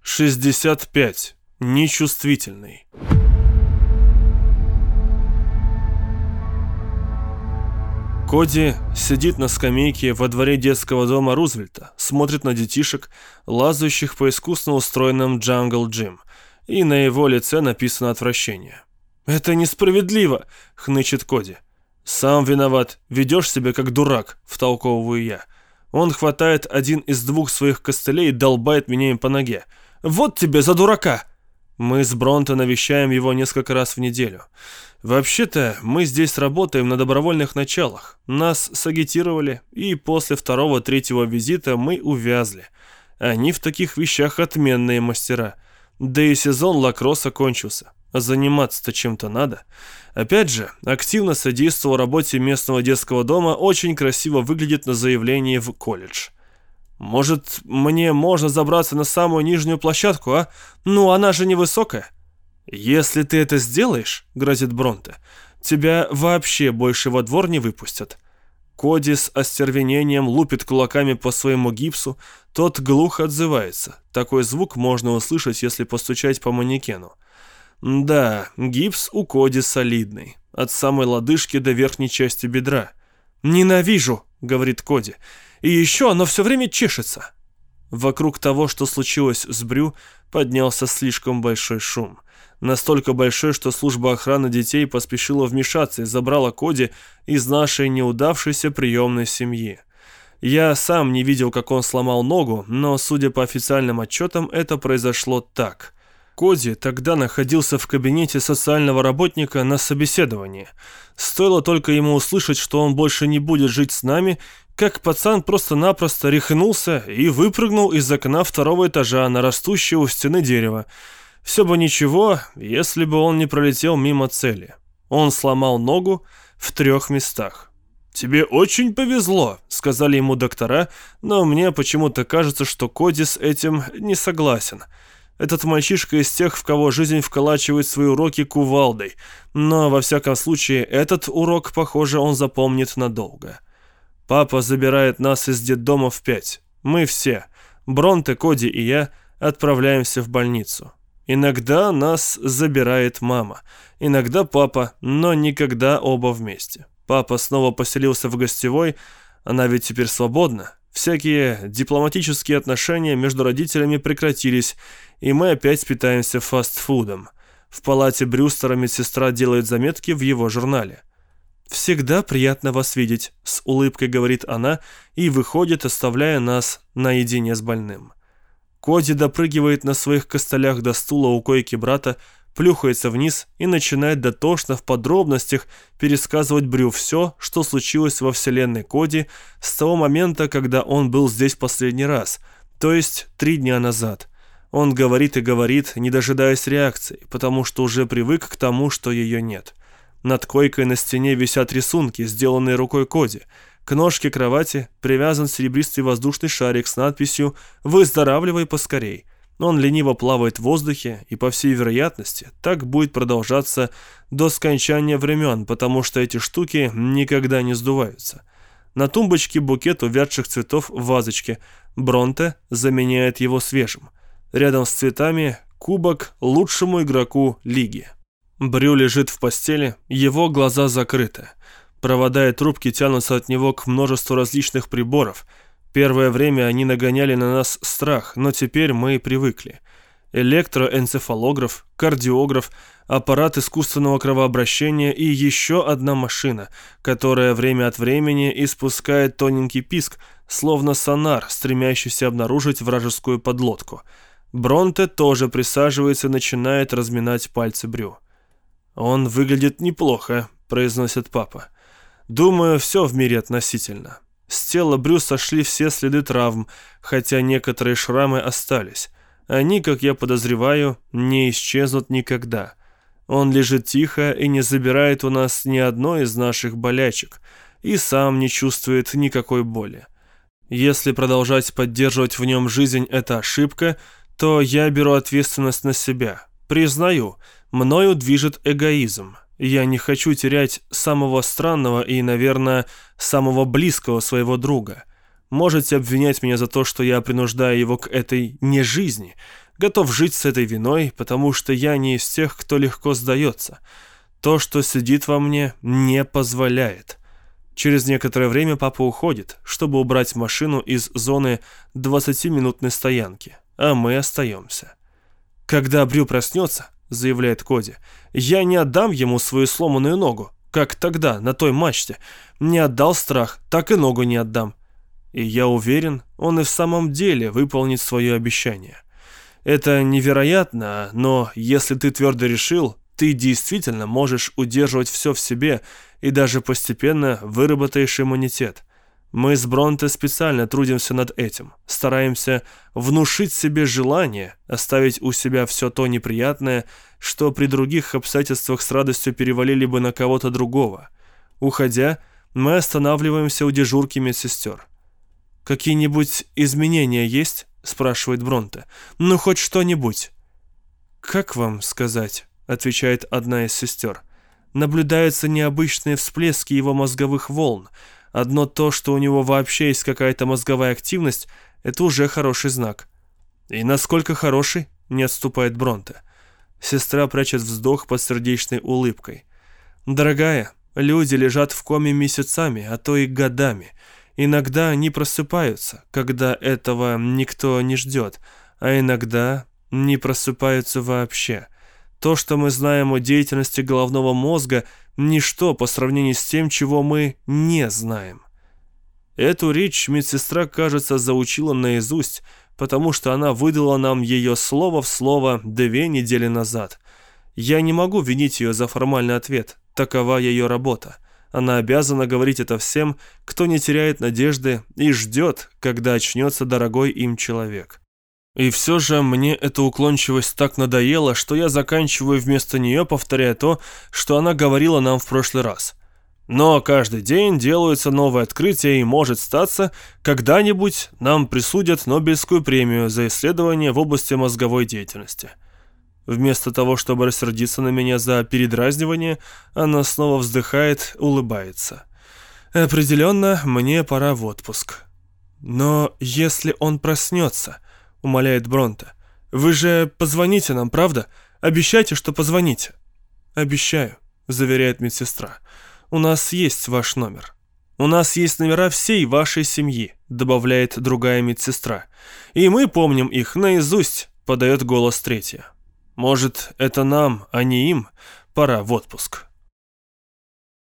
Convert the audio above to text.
65. Нечувствительный. Коди сидит на скамейке во дворе детского дома Рузвельта, смотрит на детишек, лазающих по искусно устроенным Jungle Gym, и на его лице написано отвращение. «Это несправедливо!» — хнычет Коди. «Сам виноват, ведешь себя как дурак», — втолковываю я. Он хватает один из двух своих костылей и долбает меня им по ноге. «Вот тебе за дурака!» Мы с Бронте навещаем его несколько раз в неделю. Вообще-то, мы здесь работаем на добровольных началах. Нас сагитировали, и после второго-третьего визита мы увязли. Они в таких вещах отменные мастера. Да и сезон лакросса кончился. Заниматься-то чем-то надо. Опять же, активно содействовал работе местного детского дома, очень красиво выглядит на заявлении в колледж. «Может, мне можно забраться на самую нижнюю площадку, а? Ну, она же невысокая». «Если ты это сделаешь, — грозит Бронте, — тебя вообще больше во двор не выпустят». Коди с остервенением лупит кулаками по своему гипсу, тот глухо отзывается. Такой звук можно услышать, если постучать по манекену. Да, гипс у Коди солидный, от самой лодыжки до верхней части бедра. «Ненавижу, — говорит Коди, — и еще оно все время чешется». Вокруг того, что случилось с Брю, поднялся слишком большой шум. Настолько большой, что служба охраны детей поспешила вмешаться и забрала Коди из нашей неудавшейся приемной семьи. Я сам не видел, как он сломал ногу, но, судя по официальным отчетам, это произошло так. Коди тогда находился в кабинете социального работника на собеседовании. Стоило только ему услышать, что он больше не будет жить с нами, как пацан просто-напросто рехнулся и выпрыгнул из окна второго этажа на растущее у стены дерево. Все бы ничего, если бы он не пролетел мимо цели. Он сломал ногу в 3 местах. «Тебе очень повезло», — сказали ему доктора, но мне почему-то кажется, что Коди с этим не согласен. Этот мальчишка из тех, в кого жизнь вколачивает свои уроки кувалдой, но, во всяком случае, этот урок, похоже, он запомнит надолго. Папа забирает нас из детдома в 5. Мы все, Бронте, Коди и я, отправляемся в больницу. Иногда нас забирает мама, иногда папа, но никогда оба вместе. Папа снова поселился в гостевой, она ведь теперь свободна. Всякие дипломатические отношения между родителями прекратились, и мы опять питаемся фастфудом. В палате Брюстера медсестра делает заметки в его журнале. «Всегда приятно вас видеть», — с улыбкой говорит она и выходит, оставляя нас наедине с больным. Коди допрыгивает на своих костылях до стула у койки брата, плюхается вниз и начинает дотошно в подробностях пересказывать Брю все, что случилось во вселенной Коди с того момента, когда он был здесь последний раз, то есть 3 дня назад. Он говорит и говорит, не дожидаясь реакции, потому что уже привык к тому, что ее нет. Над койкой на стене висят рисунки, сделанные рукой Коди. К ножке кровати привязан серебристый воздушный шарик с надписью «Выздоравливай поскорей». Он лениво плавает в воздухе, и, по всей вероятности, так будет продолжаться до скончания времен, потому что эти штуки никогда не сдуваются. На тумбочке букет увядших цветов в вазочке. Бронте заменяет его свежим. Рядом с цветами кубок лучшему игроку лиги. Брю лежит в постели, его глаза закрыты. Провода и трубки тянутся от него к множеству различных приборов. Первое время они нагоняли на нас страх, но теперь мы привыкли. Электроэнцефалограф, кардиограф, аппарат искусственного кровообращения и еще одна машина, которая время от времени испускает тоненький писк, словно сонар, стремящийся обнаружить вражескую подлодку. Бронте тоже присаживается и начинает разминать пальцы Брю. «Он выглядит неплохо», — произносит папа. «Думаю, все в мире относительно. С тела Брю сошли все следы травм, хотя некоторые шрамы остались. Они, как я подозреваю, не исчезнут никогда. Он лежит тихо и не забирает у нас ни одной из наших болячек, и сам не чувствует никакой боли. Если продолжать поддерживать в нем жизнь – это ошибка, то я беру ответственность на себя. Признаю, мною движет эгоизм. Я не хочу терять самого странного и, наверное, самого близкого своего друга. Можете обвинять меня за то, что я принуждаю его к этой нежизни, Готов жить с этой виной, потому что я не из тех, кто легко сдается. То, что сидит во мне, не позволяет. Через некоторое время папа уходит, чтобы убрать машину из зоны 20-минутной стоянки, а мы остаемся. «Когда Брю проснется, — заявляет Коди, — я не отдам ему свою сломанную ногу, как тогда, на той мачте. Не отдал страх, так и ногу не отдам». И я уверен, он и в самом деле выполнит свое обещание. Это невероятно, но если ты твердо решил, ты действительно можешь удерживать все в себе и даже постепенно выработаешь иммунитет. Мы с Бронте специально трудимся над этим, стараемся внушить себе желание оставить у себя все то неприятное, что при других обстоятельствах с радостью перевалили бы на кого-то другого. Уходя, мы останавливаемся у дежурки медсестер. «Какие-нибудь изменения есть?» – спрашивает Бронте. «Ну, хоть что-нибудь». «Как вам сказать?» – отвечает одна из сестер. «Наблюдаются необычные всплески его мозговых волн. Одно то, что у него вообще есть какая-то мозговая активность, это уже хороший знак». «И насколько хороший?» – не отступает Бронте. Сестра прячет вздох под сердечной улыбкой. «Дорогая, люди лежат в коме месяцами, а то и годами. Иногда они просыпаются, когда этого никто не ждет, а иногда не просыпаются вообще. То, что мы знаем о деятельности головного мозга, ничто по сравнению с тем, чего мы не знаем». Эту речь медсестра, кажется, заучила наизусть, потому что она выдала нам ее слово в слово 2 недели назад. Я не могу винить ее за формальный ответ, такова ее работа. Она обязана говорить это всем, кто не теряет надежды и ждет, когда очнется дорогой им человек. И все же мне эта уклончивость так надоела, что я заканчиваю вместо нее, повторяя то, что она говорила нам в прошлый раз. Но каждый день делаются новые открытия, и может статься, когда-нибудь нам присудят Нобелевскую премию за исследования в области мозговой деятельности. Вместо того, чтобы рассердиться на меня за передразнивание, она снова вздыхает, улыбается. «Определенно, мне пора в отпуск». «Но если он проснется», — умоляет Бронте, — «вы же позвоните нам, правда? Обещайте, что позвоните». «Обещаю», — заверяет медсестра. «У нас есть ваш номер». «У нас есть номера всей вашей семьи», — добавляет другая медсестра. «И мы помним их наизусть», — подает голос третья. «Может, это нам, а не им, пора в отпуск».